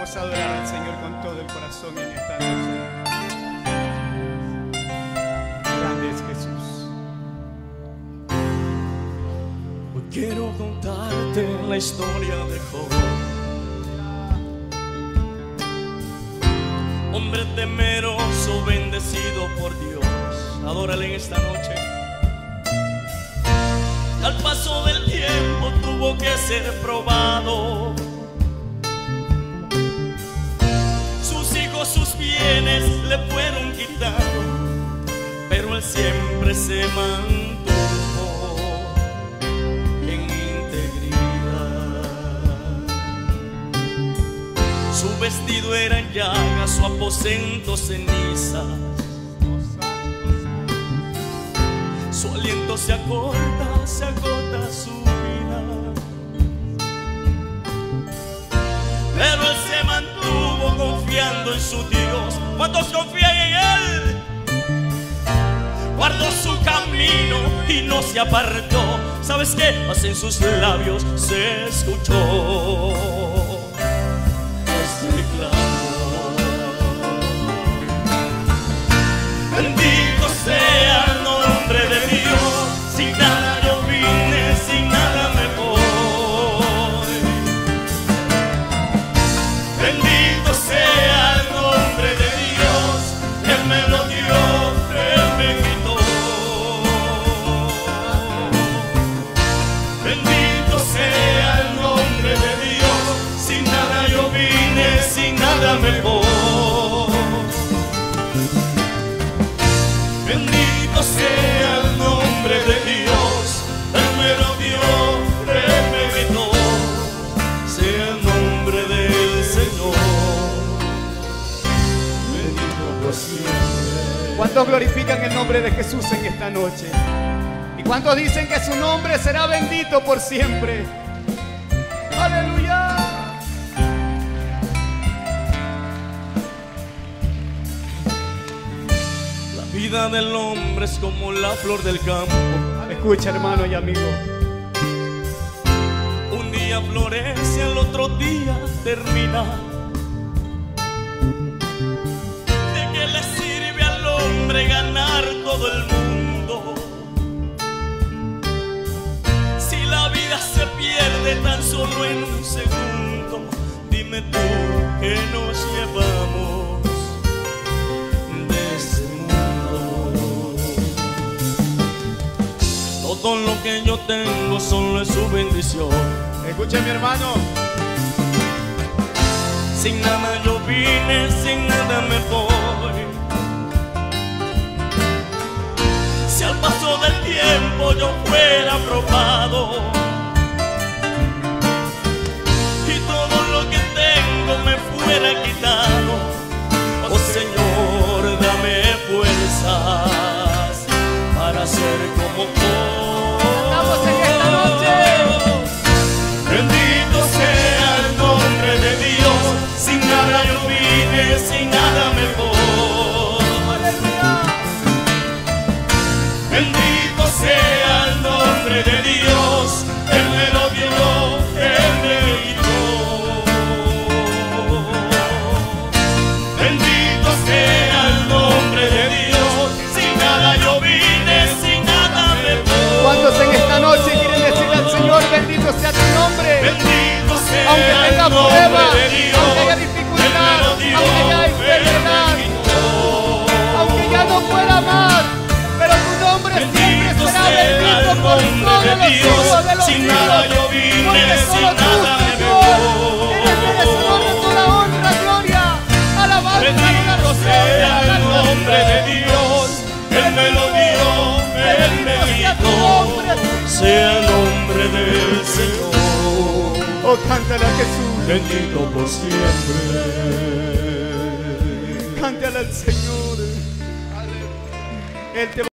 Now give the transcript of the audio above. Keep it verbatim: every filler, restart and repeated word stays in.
Vamos a adorar al Señor con todo el corazón en esta noche. Grande es Jesús. Hoy quiero contarte la historia de Job, hombre temeroso, bendecido por Dios. Adórale en esta noche. Al paso del tiempo tuvo que ser probado. Sus hijos, sus bienes le fueron quitados, pero él siempre se mantuvo en integridad. Su vestido era en llagas, su aposento ceniza. Su aliento se acorta, se agota su vida, pero él se mantuvo confiando en su Dios. ¿Cuántos confían en él? Guardó su camino y no se apartó. ¿Sabes qué? Mas en sus labios se escuchó este clamor: bendito sea el nombre de Dios. Sin nada yo vine, sin nada me voy. Bendito sea el nombre de Dios. Él me lo dio, Él me quitó. Bendito sea el nombre de Dios. Sin nada yo vine, sin nada me voy. Bendito sea el nombre de Dios. Él me lo dio, Él me quitó. Sea el nombre del Señor, bendito por siempre. ¿Cuántos glorifican el nombre de Jesús en esta noche? ¿Y cuántos dicen que su nombre será bendito por siempre? ¡Aleluya! La vida del hombre es como la flor del campo. Escucha, hermano y amigo. Un día florece, al otro día termina. ¿De qué le sirve al hombre ganar todo el mundo si la vida se pierde tan solo en un segundo? Dime tú, ¿qué nos llevamos de este mundo? Todo lo que yo tengo solo es su bendición. Escucha, mi hermano. Sin nada yo vine, sin nada me voy. Si al paso del tiempo yo fuera probado y todo lo que tengo me fuera quitado, oh Señor, dame fuerzas para ser como tú. Estamos en esta noche. Bendito sea el nombre de Dios. Sin nada yo vine, sin nada me voy. Bendito sea el nombre de Dios. Él me lo dio, Él me quitó. Bendito sea el nombre de Dios. Sin nada yo vine, sin nada me voy. ¿Cuántos en esta noche quieren decirle al Señor, bendito sea tu nombre? Bendito sea Aunque tenga el nombre pruebas, de Dios. aunque haya dificultad, aunque haya enfermedad, aunque ya no pueda más, pero tu nombre siempre será bendito por todos los siglos de los Sin siglos, nada yo vine, porque sin solo tú, nada me Señor, voy. eres merecedor de toda honra, gloria, alabanza, Bendito sea el nombre de Dios. Él me lo dio, Él me quitó. Sea el nombre del Señor. Oh, cántale a Jesús, Bendito por siempre. cántale al Señor. Él te